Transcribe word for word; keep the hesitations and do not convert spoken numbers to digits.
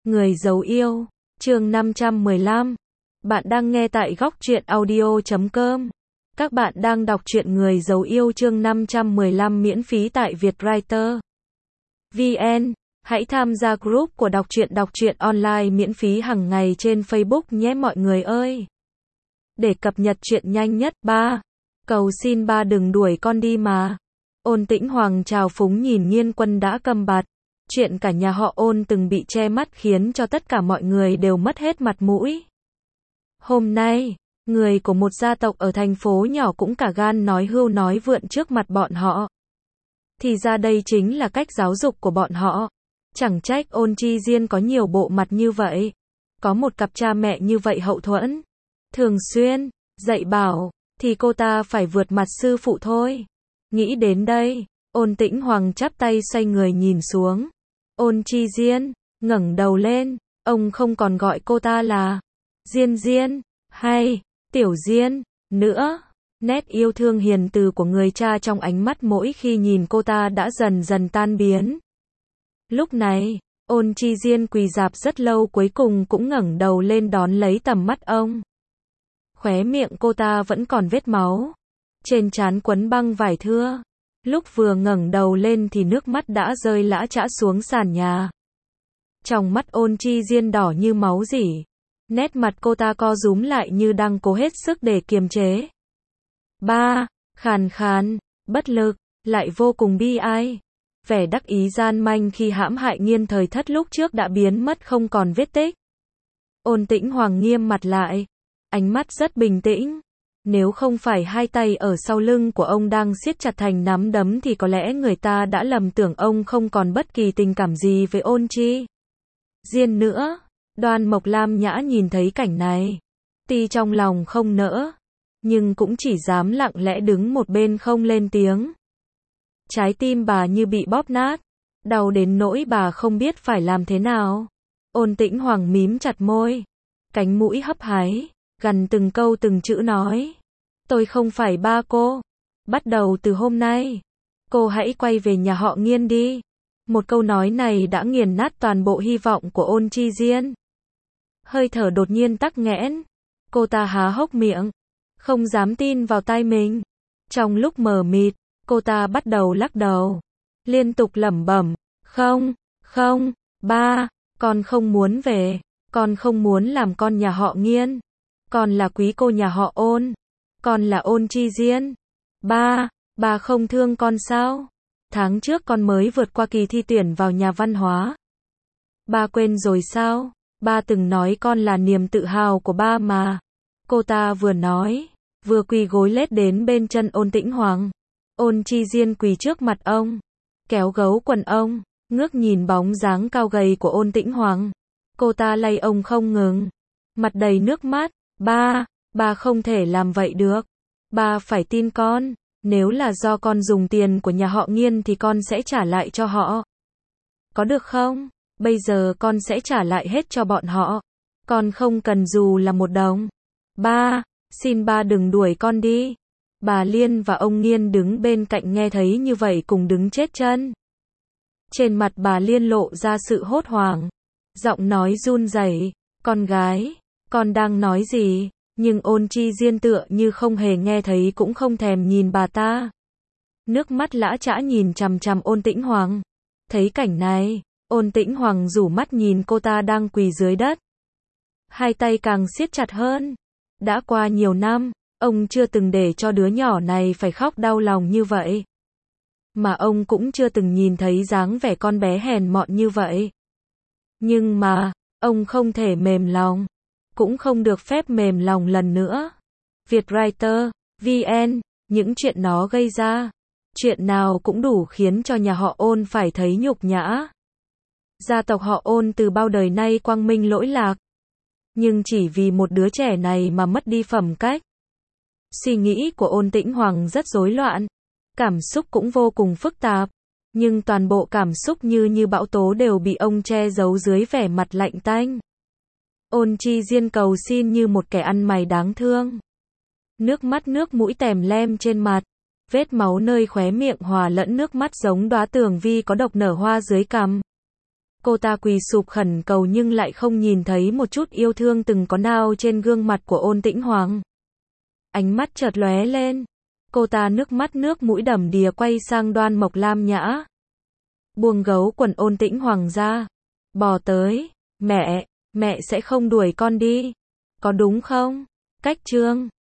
Người giấu yêu, chương năm trăm mười lăm. Bạn đang nghe tại góc truyện audio chấm com. Các bạn đang đọc truyện Người giấu yêu chương năm trăm mười lăm miễn phí tại Vietwriter vê en. Hãy tham gia group của đọc truyện đọc truyện online miễn phí hàng ngày trên Facebook nhé mọi người ơi. Để cập nhật truyện nhanh nhất. Ba. Cầu xin ba đừng đuổi con đi mà. Ôn Tĩnh Hoàng trào phúng nhìn Nhiên Quân đã câm bặt. Chuyện cả nhà họ Ôn từng bị che mắt khiến cho tất cả mọi người đều mất hết mặt mũi. Hôm nay, người của một gia tộc ở thành phố nhỏ cũng cả gan nói hưu nói vượn trước mặt bọn họ. Thì ra đây chính là cách giáo dục của bọn họ. Chẳng trách Ôn Chi Diên có nhiều bộ mặt như vậy. Có một cặp cha mẹ như vậy hậu thuẫn, thường xuyên dạy bảo, thì cô ta phải vượt mặt sư phụ thôi. Nghĩ đến đây, Ôn Tĩnh Hoàng chắp tay xoay người nhìn xuống. Ôn Chi Diên ngẩng đầu lên, ông không còn gọi cô ta là Diên Diên hay Tiểu Diên nữa. Nét yêu thương hiền từ của người cha trong ánh mắt mỗi khi nhìn cô ta đã dần dần tan biến. Lúc này, Ôn Chi Diên quỳ rạp rất lâu cuối cùng cũng ngẩng đầu lên đón lấy tầm mắt ông. Khóe miệng cô ta vẫn còn vết máu, trên trán quấn băng vải thưa. Lúc vừa ngẩng đầu lên thì nước mắt đã rơi lã chã xuống sàn nhà. Trong mắt Ôn Chi Diên đỏ như máu rỉ. Nét mặt cô ta co rúm lại như đang cố hết sức để kiềm chế. Ba, khàn khàn, bất lực, lại vô cùng bi ai. Vẻ đắc ý gian manh khi hãm hại Nghiên Thời Thất lúc trước đã biến mất không còn vết tích. Ôn Tĩnh Hoàng nghiêm mặt lại, ánh mắt rất bình tĩnh. Nếu không phải hai tay ở sau lưng của ông đang siết chặt thành nắm đấm thì có lẽ người ta đã lầm tưởng ông không còn bất kỳ tình cảm gì với Ôn Chi Diên nữa. Đoan Mộc Lam Nhã nhìn thấy cảnh này, tuy trong lòng không nỡ, nhưng cũng chỉ dám lặng lẽ đứng một bên không lên tiếng. Trái tim bà như bị bóp nát, đau đến nỗi bà không biết phải làm thế nào. Ôn Tĩnh Hoàng mím chặt môi, cánh mũi hấp háy, gằn từng câu từng chữ nói. Tôi không phải ba cô. Bắt đầu từ hôm nay, cô hãy quay về nhà họ Nghiên đi. Một câu nói này đã nghiền nát toàn bộ hy vọng của Ôn Chi Diên. Hơi thở đột nhiên tắc nghẽn. Cô ta há hốc miệng, không dám tin vào tai mình. Trong lúc mờ mịt, cô ta bắt đầu lắc đầu, liên tục lẩm bẩm, không, không, ba, con không muốn về, con không muốn làm con nhà họ Nghiên, con là quý cô nhà họ Ôn, con là Ôn Chi Diên. Ba, ba không thương con sao? Tháng trước con mới vượt qua kỳ thi tuyển vào nhà văn hóa. Ba quên rồi sao? Ba từng nói con là niềm tự hào của ba mà. Cô ta vừa nói, vừa quỳ gối lết đến bên chân Ôn Tĩnh Hoàng. Ôn Chi Diên quỳ trước mặt ông, kéo gấu quần ông, ngước nhìn bóng dáng cao gầy của Ôn Tĩnh Hoàng. Cô ta lay ông không ngừng, mặt đầy nước mắt. Ba, ba không thể làm vậy được. Ba phải tin con. Nếu là do con dùng tiền của nhà họ Nghiên thì con sẽ trả lại cho họ. Có được không? Bây giờ con sẽ trả lại hết cho bọn họ. Con không cần dù là một đồng. Ba, xin ba đừng đuổi con đi. Bà Liên và ông Nghiên đứng bên cạnh nghe thấy như vậy cùng đứng chết chân. Trên mặt bà Liên lộ ra sự hốt hoảng, giọng nói run rẩy, con gái, con đang nói gì? Nhưng Ôn Chi Diên tựa như không hề nghe thấy cũng không thèm nhìn bà ta. Nước mắt lã chã nhìn chằm chằm Ôn Tĩnh Hoàng. Thấy cảnh này, Ôn Tĩnh Hoàng rủ mắt nhìn cô ta đang quỳ dưới đất. Hai tay càng siết chặt hơn. Đã qua nhiều năm, ông chưa từng để cho đứa nhỏ này phải khóc đau lòng như vậy. Mà ông cũng chưa từng nhìn thấy dáng vẻ con bé hèn mọn như vậy. Nhưng mà, ông không thể mềm lòng. Cũng không được phép mềm lòng lần nữa. Vietwriter vê en, những chuyện nó gây ra, chuyện nào cũng đủ khiến cho nhà họ Ôn phải thấy nhục nhã. Gia tộc họ Ôn từ bao đời nay quang minh lỗi lạc, nhưng chỉ vì một đứa trẻ này mà mất đi phẩm cách. Suy nghĩ của Ôn Tĩnh Hoàng rất rối loạn, cảm xúc cũng vô cùng phức tạp, nhưng toàn bộ cảm xúc như như bão tố đều bị ông che giấu dưới vẻ mặt lạnh tanh. Ôn Chi Diên cầu xin như một kẻ ăn mày đáng thương. Nước mắt nước mũi tèm lem trên mặt, vết máu nơi khóe miệng hòa lẫn nước mắt giống đóa tường vi có độc nở hoa dưới cằm. Cô ta quỳ sụp khẩn cầu nhưng lại không nhìn thấy một chút yêu thương từng có nào trên gương mặt của Ôn Tĩnh Hoàng. Ánh mắt chợt lóe lên. Cô ta nước mắt nước mũi đầm đìa quay sang Đoan Mộc Lam Nhã. Buông gấu quần Ôn Tĩnh Hoàng ra. Bò tới. Mẹ, mẹ sẽ không đuổi con đi. Có đúng không? Cách Trương.